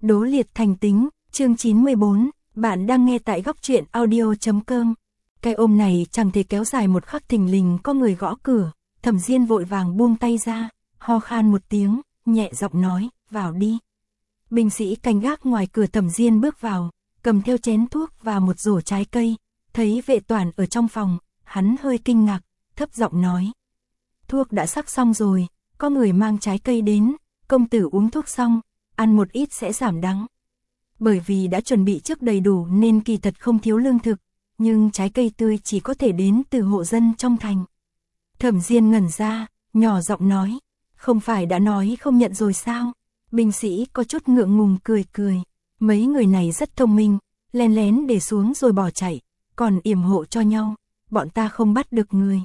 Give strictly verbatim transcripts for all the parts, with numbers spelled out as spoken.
Đố liệt thành tính, chương chín mươi bốn, bạn đang nghe tại góc truyện audio chấm com. Cái ôm này chẳng thể kéo dài một khắc, thình lình có người gõ cửa, Thẩm Diên vội vàng buông tay ra, ho khan một tiếng, nhẹ giọng nói, vào đi. Binh sĩ canh gác ngoài cửa. Thẩm Diên bước vào, cầm theo chén thuốc và một rổ trái cây, thấy Vệ Toản ở trong phòng, hắn hơi kinh ngạc, thấp giọng nói. Thuốc đã sắc xong rồi, có người mang trái cây đến, công tử uống thuốc xong, ăn một ít sẽ giảm đắng. Bởi vì đã chuẩn bị trước đầy đủ nên kỳ thật không thiếu lương thực, nhưng trái cây tươi chỉ có thể đến từ hộ dân trong thành. Thẩm Diên ngẩn ra, nhỏ giọng nói, không phải đã nói không nhận rồi sao? Binh sĩ có chút ngượng ngùng cười cười, mấy người này rất thông minh, lén lén để xuống rồi bỏ chạy, còn yểm hộ cho nhau, bọn ta không bắt được người.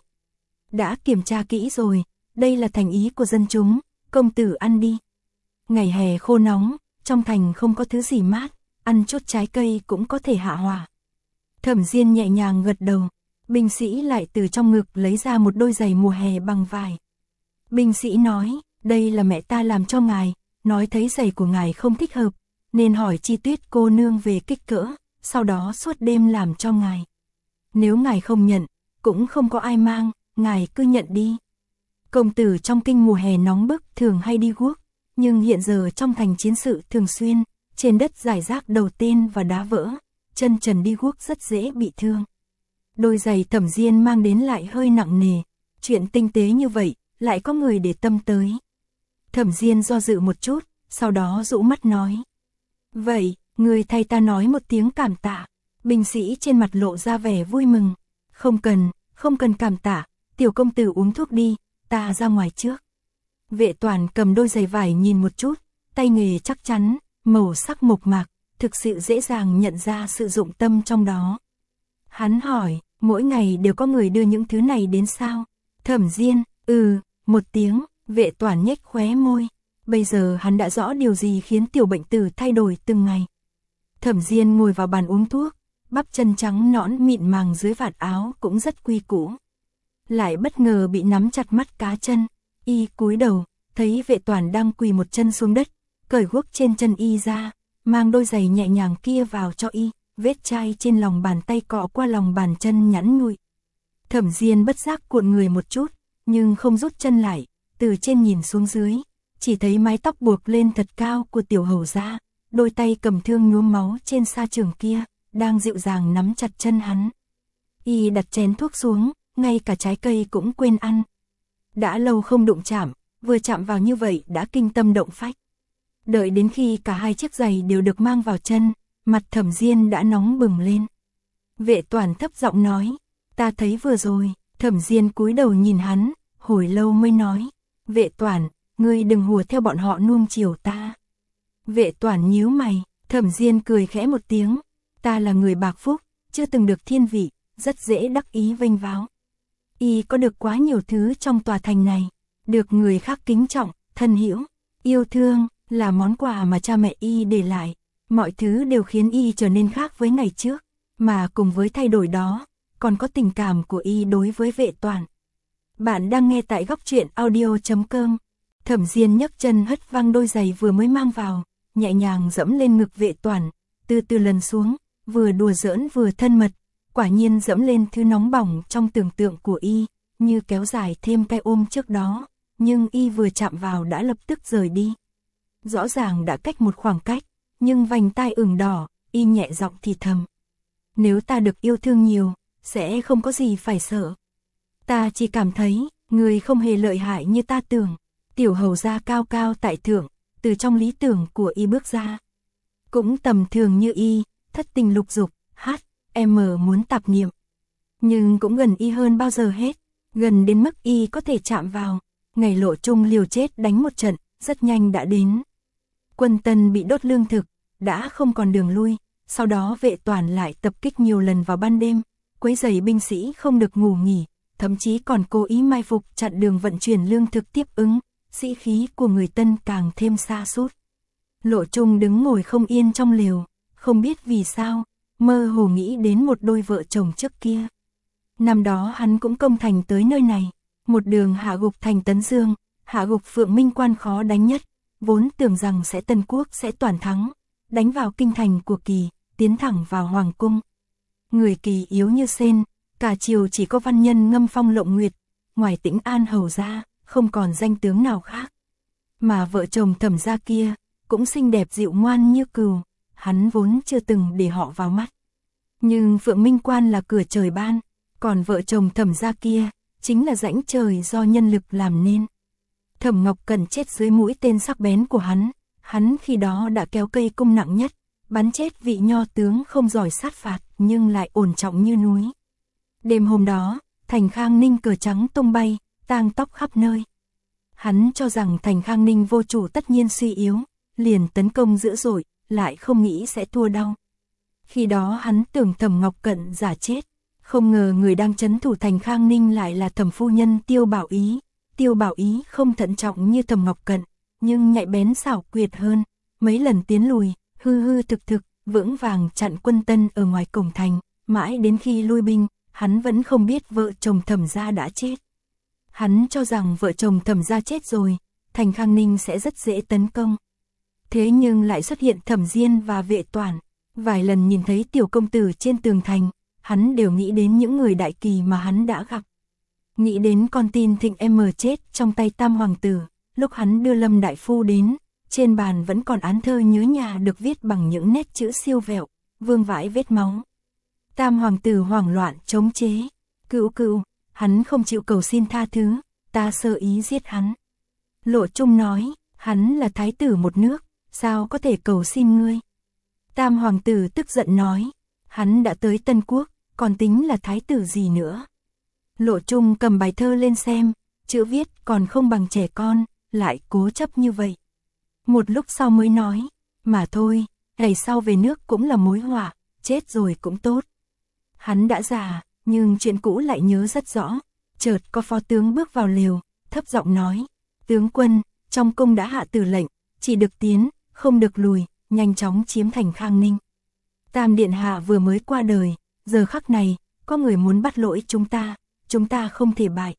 Đã kiểm tra kỹ rồi, đây là thành ý của dân chúng, công tử ăn đi. Ngày hè khô nóng, trong thành không có thứ gì mát, ăn chút trái cây cũng có thể hạ hỏa. Thẩm Diên nhẹ nhàng gật đầu, binh sĩ lại từ trong ngực lấy ra một đôi giày mùa hè bằng vải. Binh sĩ nói, đây là mẹ ta làm cho ngài, nói thấy giày của ngài không thích hợp, nên hỏi Chi Tuyết cô nương về kích cỡ, sau đó suốt đêm làm cho ngài. Nếu ngài không nhận, cũng không có ai mang, ngài cứ nhận đi. Công tử trong kinh mùa hè nóng bức thường hay đi guốc, nhưng hiện giờ trong thành chiến sự thường xuyên, trên đất rải rác đầu tên và đá vỡ, chân trần đi guốc rất dễ bị thương. Đôi giày Thẩm Diên mang đến lại hơi nặng nề, chuyện tinh tế như vậy, lại có người để tâm tới. Thẩm Diên do dự một chút, sau đó rũ mắt nói. Vậy, người thay ta nói một tiếng cảm tạ. Binh sĩ trên mặt lộ ra vẻ vui mừng. Không cần, không cần cảm tạ, tiểu công tử uống thuốc đi, ta ra ngoài trước. Vệ Toản cầm đôi giày vải nhìn một chút, tay nghề chắc chắn, màu sắc mộc mạc, thực sự dễ dàng nhận ra sự dụng tâm trong đó. Hắn hỏi, mỗi ngày đều có người đưa những thứ này đến sao? Thẩm Diên, ừ, một tiếng. Vệ Toản nhếch khóe môi, bây giờ hắn đã rõ điều gì khiến tiểu bệnh tử thay đổi từng ngày. Thẩm Diên ngồi vào bàn uống thuốc, bắp chân trắng nõn mịn màng dưới vạt áo cũng rất quy củ. Lại bất ngờ bị nắm chặt mắt cá chân, y cúi đầu, thấy Vệ Toản đang quỳ một chân xuống đất, cởi guốc trên chân y ra, mang đôi giày nhẹ nhàng kia vào cho y, vết chai trên lòng bàn tay cọ qua lòng bàn chân nhẵn nhụi. Thẩm Diên bất giác cuộn người một chút, nhưng không rút chân lại. Từ trên nhìn xuống dưới, chỉ thấy mái tóc buộc lên thật cao của tiểu hầu gia, đôi tay cầm thương nhuốm máu trên sa trường kia, đang dịu dàng nắm chặt chân hắn. Y đặt chén thuốc xuống, ngay cả trái cây cũng quên ăn. Đã lâu không đụng chạm, vừa chạm vào như vậy đã kinh tâm động phách. Đợi đến khi cả hai chiếc giày đều được mang vào chân, mặt Thẩm Diên đã nóng bừng lên. Vệ Toản thấp giọng nói, ta thấy vừa rồi. Thẩm Diên cúi đầu nhìn hắn, hồi lâu mới nói. Vệ Toản, ngươi đừng hùa theo bọn họ nuông chiều ta. Vệ Toản nhíu mày, Thẩm Diên cười khẽ một tiếng, ta là người bạc phúc, chưa từng được thiên vị, rất dễ đắc ý vênh váo. Y có được quá nhiều thứ trong tòa thành này, được người khác kính trọng, thân hữu, yêu thương, là món quà mà cha mẹ Y để lại, mọi thứ đều khiến Y trở nên khác với ngày trước, mà cùng với thay đổi đó, còn có tình cảm của Y đối với Vệ Toản. Bạn đang nghe tại góc truyện audio chấm com. Thẩm Diên nhấc chân hất văng đôi giày vừa mới mang vào, nhẹ nhàng dẫm lên ngực Vệ Toản, từ từ lần xuống, vừa đùa giỡn vừa thân mật, quả nhiên dẫm lên thứ nóng bỏng trong tưởng tượng của y, như kéo dài thêm cái ôm trước đó, nhưng y vừa chạm vào đã lập tức rời đi. Rõ ràng đã cách một khoảng cách, nhưng vành tai ửng đỏ, y nhẹ giọng thì thầm. Nếu ta được yêu thương nhiều, sẽ không có gì phải sợ. Ta chỉ cảm thấy, người không hề lợi hại như ta tưởng. Tiểu hầu gia cao cao tại thượng, từ trong lý tưởng của y bước ra. Cũng tầm thường như y, thất tình lục dục, hát, em muốn tạp niệm. Nhưng cũng gần y hơn bao giờ hết, gần đến mức y có thể chạm vào. Ngày Lộ Trung liều chết đánh một trận, rất nhanh đã đến. Quân Tân bị đốt lương thực, đã không còn đường lui, sau đó Vệ Toản lại tập kích nhiều lần vào ban đêm, quấy rầy binh sĩ không được ngủ nghỉ. Thậm chí còn cố ý mai phục chặn đường vận chuyển lương thực tiếp ứng, sĩ khí của người Tân càng thêm sa sút. Lộ Trung đứng ngồi không yên trong lều, không biết vì sao, mơ hồ nghĩ đến một đôi vợ chồng trước kia. Năm đó hắn cũng công thành tới nơi này, một đường hạ gục thành Tấn Dương, hạ gục Phượng Minh Quan khó đánh nhất, vốn tưởng rằng sẽ Tân Quốc sẽ toàn thắng, đánh vào kinh thành của Kỳ, tiến thẳng vào hoàng cung. Người Kỳ yếu như sên, cả triều chỉ có văn nhân Ngâm Phong Lộng Nguyệt, ngoài Tĩnh An hầu ra, không còn danh tướng nào khác. Mà vợ chồng Thẩm gia kia, cũng xinh đẹp dịu ngoan như cừu, hắn vốn chưa từng để họ vào mắt. Nhưng Phượng Minh Quan là cửa trời ban, còn vợ chồng Thẩm gia kia, chính là rãnh trời do nhân lực làm nên. Thẩm Ngọc Cẩn chết dưới mũi tên sắc bén của hắn, hắn khi đó đã kéo cây cung nặng nhất, bắn chết vị nho tướng không giỏi sát phạt nhưng lại ổn trọng như núi. Đêm hôm đó, thành Khang Ninh cờ trắng tung bay, tang tóc khắp nơi. Hắn cho rằng thành Khang Ninh vô chủ tất nhiên suy yếu, liền tấn công dữ dội, lại không nghĩ sẽ thua đau. Khi đó hắn tưởng Thẩm Ngọc Cẩn giả chết, không ngờ người đang trấn thủ thành Khang Ninh lại là Thẩm phu nhân Tiêu Bảo Ý. Tiêu Bảo Ý không thận trọng như Thẩm Ngọc Cẩn, nhưng nhạy bén xảo quyệt hơn, mấy lần tiến lùi, hư hư thực thực, vững vàng chặn quân Tân ở ngoài cổng thành, mãi đến khi lui binh, hắn vẫn không biết vợ chồng Thẩm gia đã chết. Hắn cho rằng vợ chồng Thẩm gia chết rồi, thành Khang Ninh sẽ rất dễ tấn công. Thế nhưng lại xuất hiện Thẩm Diên và Vệ Toản, vài lần nhìn thấy tiểu công tử trên tường thành, hắn đều nghĩ đến những người đại kỳ mà hắn đã gặp. Nghĩ đến con tin Thịnh em chết trong tay Tam hoàng tử, lúc hắn đưa Lâm đại phu đến, trên bàn vẫn còn án thơ nhớ nhà được viết bằng những nét chữ siêu vẹo, vương vãi vết máu. Tam hoàng tử hoảng loạn chống chế, cữu cữu, hắn không chịu cầu xin tha thứ, ta sơ ý giết hắn. Lộ Trung nói, hắn là thái tử một nước, sao có thể cầu xin ngươi. Tam hoàng tử tức giận nói, hắn đã tới Tân Quốc, còn tính là thái tử gì nữa. Lộ Trung cầm bài thơ lên xem, chữ viết còn không bằng trẻ con, lại cố chấp như vậy. Một lúc sau mới nói, mà thôi, ngày sau về nước cũng là mối họa, chết rồi cũng tốt. Hắn đã già, nhưng chuyện cũ lại nhớ rất rõ. Chợt có phó tướng bước vào lều, thấp giọng nói, tướng quân, trong cung đã hạ tử lệnh, chỉ được tiến, không được lùi, nhanh chóng chiếm thành Khang Ninh. Tam điện hạ vừa mới qua đời, giờ khắc này, có người muốn bắt lỗi chúng ta, chúng ta không thể bại.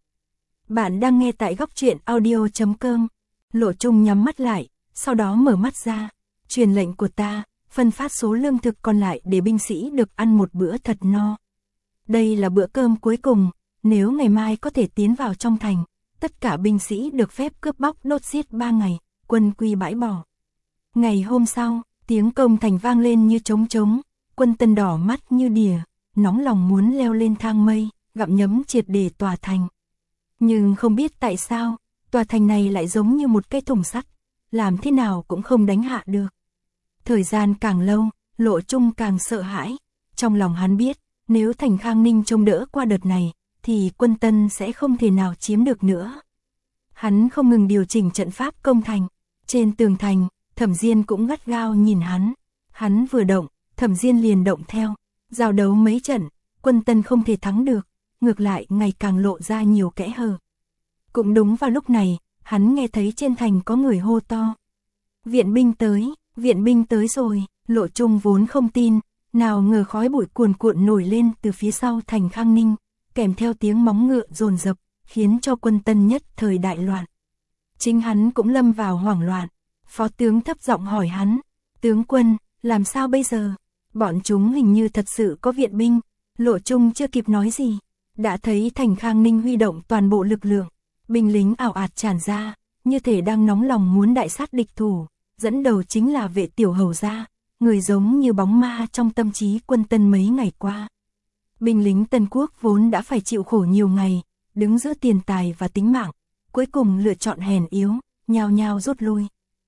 Bạn đang nghe tại góc truyện audio chấm com. Lộ Trung nhắm mắt lại, sau đó mở mắt ra, truyền lệnh của ta, phân phát số lương thực còn lại để binh sĩ được ăn một bữa thật no. Đây là bữa cơm cuối cùng, nếu ngày mai có thể tiến vào trong thành, tất cả binh sĩ được phép cướp bóc đốt giết ba ngày, quân quy bãi bỏ. Ngày hôm sau, tiếng công thành vang lên như trống trống, quân Tân đỏ mắt như đỉa, nóng lòng muốn leo lên thang mây, gặm nhấm triệt để tòa thành. Nhưng không biết tại sao, tòa thành này lại giống như một cây thùng sắt, làm thế nào cũng không đánh hạ được. Thời gian càng lâu, Lộ Trung càng sợ hãi, trong lòng hắn biết, nếu thành Khang Ninh trông đỡ qua đợt này, thì quân Tân sẽ không thể nào chiếm được nữa. Hắn không ngừng điều chỉnh trận pháp công thành, trên tường thành, Thẩm Diên cũng gắt gao nhìn hắn, hắn vừa động, Thẩm Diên liền động theo, giao đấu mấy trận, quân Tân không thể thắng được, ngược lại ngày càng lộ ra nhiều kẽ hở. Cũng đúng vào lúc này, hắn nghe thấy trên thành có người hô to. Viện binh tới, viện binh tới rồi, Lộ Trung vốn không tin, nào ngờ khói bụi cuồn cuộn nổi lên từ phía sau thành Khang Ninh, kèm theo tiếng móng ngựa dồn dập, khiến cho quân Tân nhất thời đại loạn. Chính hắn cũng lâm vào hoảng loạn, phó tướng thấp giọng hỏi hắn, tướng quân, làm sao bây giờ? Bọn chúng hình như thật sự có viện binh. Lộ Trung chưa kịp nói gì, đã thấy thành Khang Ninh huy động toàn bộ lực lượng, binh lính ảo ạt tràn ra, như thể đang nóng lòng muốn đại sát địch thủ, dẫn đầu chính là Vệ tiểu hầu gia, người giống như bóng ma trong tâm trí quân Tân mấy ngày qua. Binh lính Tân Quốc vốn đã phải chịu khổ nhiều ngày, đứng giữa tiền tài và tính mạng, cuối cùng lựa chọn hèn yếu, nhao nhao rút lui.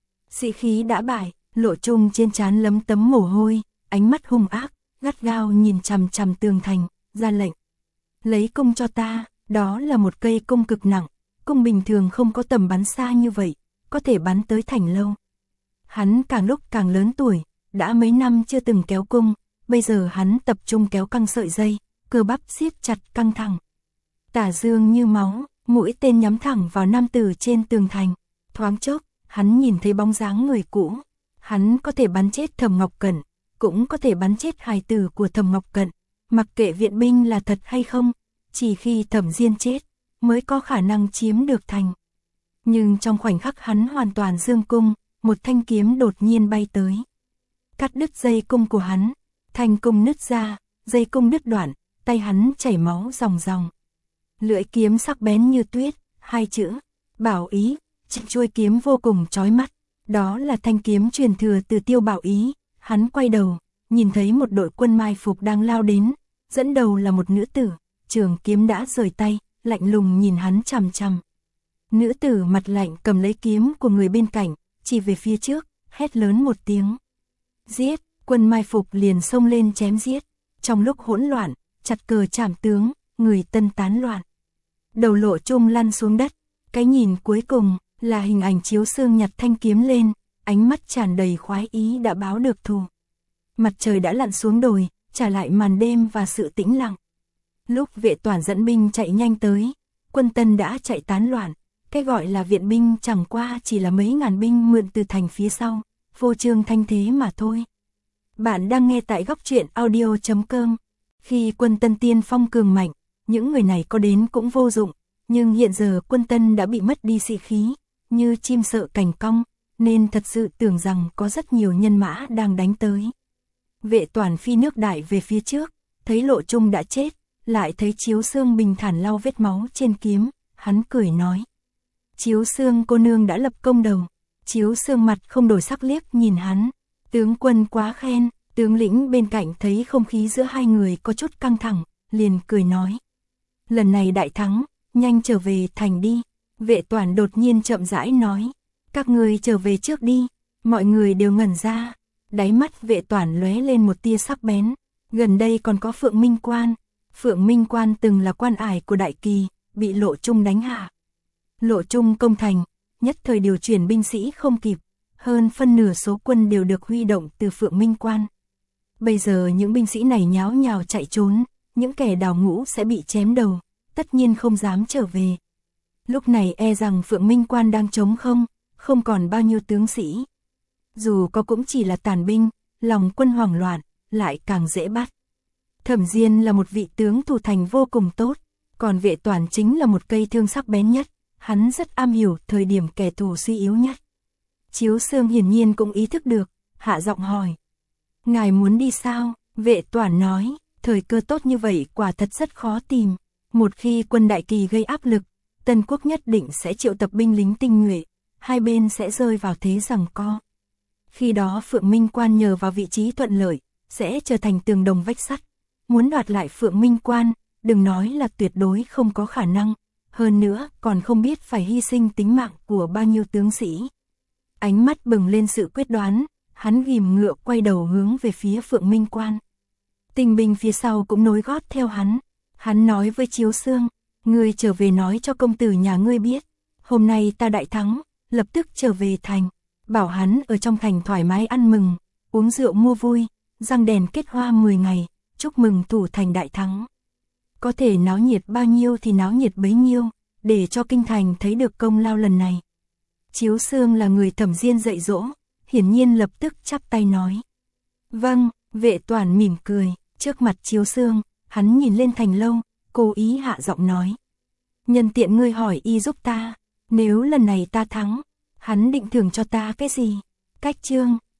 Sĩ khí đã bại, Lộ Trung trên trán lấm tấm mồ hôi, ánh mắt hung ác, gắt gao nhìn chằm chằm tường thành, ra lệnh. Lấy cung cho ta, đó là một cây cung cực nặng, cung bình thường không có tầm bắn xa như vậy, có thể bắn tới thành lâu. Hắn càng lúc càng lớn tuổi, đã mấy năm chưa từng kéo cung, bây giờ hắn tập trung kéo căng sợi dây, cơ bắp siết chặt căng thẳng. Tả dương như máu, mũi tên nhắm thẳng vào nam tử trên tường thành, thoáng chốc, hắn nhìn thấy bóng dáng người cũ, hắn có thể bắn chết Thẩm Ngọc Cẩn, cũng có thể bắn chết hài tử của Thẩm Ngọc Cẩn, mặc kệ viện binh là thật hay không, chỉ khi Thẩm Diên chết, mới có khả năng chiếm được thành. Nhưng trong khoảnh khắc hắn hoàn toàn dương cung, một thanh kiếm đột nhiên bay tới. cắt đứt dây cung của hắn, thanh cung nứt ra, dây cung đứt đoạn, tay hắn chảy máu ròng ròng. Lưỡi kiếm sắc bén như tuyết, hai chữ, Bảo Ý, trên chuôi kiếm vô cùng chói mắt, đó là thanh kiếm truyền thừa từ Tiêu Bảo Ý. Hắn quay đầu, nhìn thấy một đội quân mai phục đang lao đến, dẫn đầu là một nữ tử, trường kiếm đã rời tay, lạnh lùng nhìn hắn chằm chằm. Nữ tử mặt lạnh cầm lấy kiếm của người bên cạnh, chỉ về phía trước, hét lớn một tiếng. Giết, quân mai phục liền xông lên chém giết, trong lúc hỗn loạn, chặt cờ chạm tướng, người tân tán loạn. Đầu Lộ Trung lăn xuống đất, cái nhìn cuối cùng là hình ảnh Chiếu Xương nhặt thanh kiếm lên, ánh mắt tràn đầy khoái ý đã báo được thù. Mặt trời đã lặn xuống đồi, trả lại màn đêm và sự tĩnh lặng. Lúc Vệ Toản dẫn binh chạy nhanh tới, quân Tân đã chạy tán loạn, cái gọi là viện binh chẳng qua chỉ là mấy ngàn binh mượn từ thành phía sau, vô trương thanh thế mà thôi. Bạn đang nghe tại góc truyện audio chấm com. Khi quân Tân tiên phong cường mạnh, những người này có đến cũng vô dụng, nhưng hiện giờ quân Tân đã bị mất đi sĩ khí, như chim sợ cành cong, nên thật sự tưởng rằng có rất nhiều nhân mã đang đánh tới. Vệ Toản phi nước đại về phía trước, thấy Lộ Trung đã chết, lại thấy Chiếu Xương bình thản lau vết máu trên kiếm, hắn cười nói. Chiếu Xương cô nương đã lập công đầu. Chiếu Xương mặt không đổi sắc liếc nhìn hắn, tướng quân quá khen. Tướng lĩnh bên cạnh thấy không khí giữa hai người có chút căng thẳng, liền cười nói. Lần này đại thắng, nhanh trở về thành đi. Vệ Toản đột nhiên chậm rãi nói. Các người trở về trước đi. Mọi người đều ngẩn ra. Đáy mắt Vệ Toản lóe lên một tia sắc bén. Gần đây còn có Phượng Minh Quan. Phượng Minh Quan từng là quan ải của Đại Kỳ, bị Lộ Trung đánh hạ. Lộ Trung công thành, nhất thời điều chuyển binh sĩ không kịp. Hơn phân nửa số quân đều được huy động từ Phượng Minh Quan. Bây giờ những binh sĩ này nháo nhào chạy trốn, những kẻ đào ngũ sẽ bị chém đầu, tất nhiên không dám trở về. Lúc này e rằng Phượng Minh Quan đang trống không, không còn bao nhiêu tướng sĩ. Dù có cũng chỉ là tàn binh, lòng quân hoảng loạn, lại càng dễ bắt. Thẩm Diên là một vị tướng thủ thành vô cùng tốt, còn Vệ Toản chính là một cây thương sắc bén nhất, hắn rất am hiểu thời điểm kẻ thù suy yếu nhất. Chiếu Xương hiển nhiên cũng ý thức được, hạ giọng hỏi. Ngài muốn đi sao? Vệ Toản nói, thời cơ tốt như vậy quả thật rất khó tìm. Một khi quân Đại Kỳ gây áp lực, Tân Quốc nhất định sẽ triệu tập binh lính tinh nhuệ, hai bên sẽ rơi vào thế giằng co. Khi đó Phượng Minh Quan nhờ vào vị trí thuận lợi, sẽ trở thành tường đồng vách sắt. Muốn đoạt lại Phượng Minh Quan, đừng nói là tuyệt đối không có khả năng, hơn nữa còn không biết phải hy sinh tính mạng của bao nhiêu tướng sĩ. Ánh mắt bừng lên sự quyết đoán, hắn ghim ngựa quay đầu hướng về phía Phượng Minh Quan. Tinh binh phía sau cũng nối gót theo hắn. Hắn nói với Chiếu Xương, ngươi trở về nói cho công tử nhà ngươi biết, hôm nay ta đại thắng, lập tức trở về thành, bảo hắn ở trong thành thoải mái ăn mừng, uống rượu mua vui, răng đèn kết hoa mười ngày, chúc mừng thủ thành đại thắng. Có thể náo nhiệt bao nhiêu thì náo nhiệt bấy nhiêu, để cho kinh thành thấy được công lao lần này. Chiếu Xương là người Thẩm Diên dạy dỗ, hiển nhiên lập tức chắp tay nói. Vâng, Vệ Toản mỉm cười, trước mặt Chiếu Xương, hắn nhìn lên Thành Lâu, cố ý hạ giọng nói. Nhân tiện ngươi hỏi y giúp ta, nếu lần này ta thắng, hắn định thưởng cho ta cái gì? Cách chương,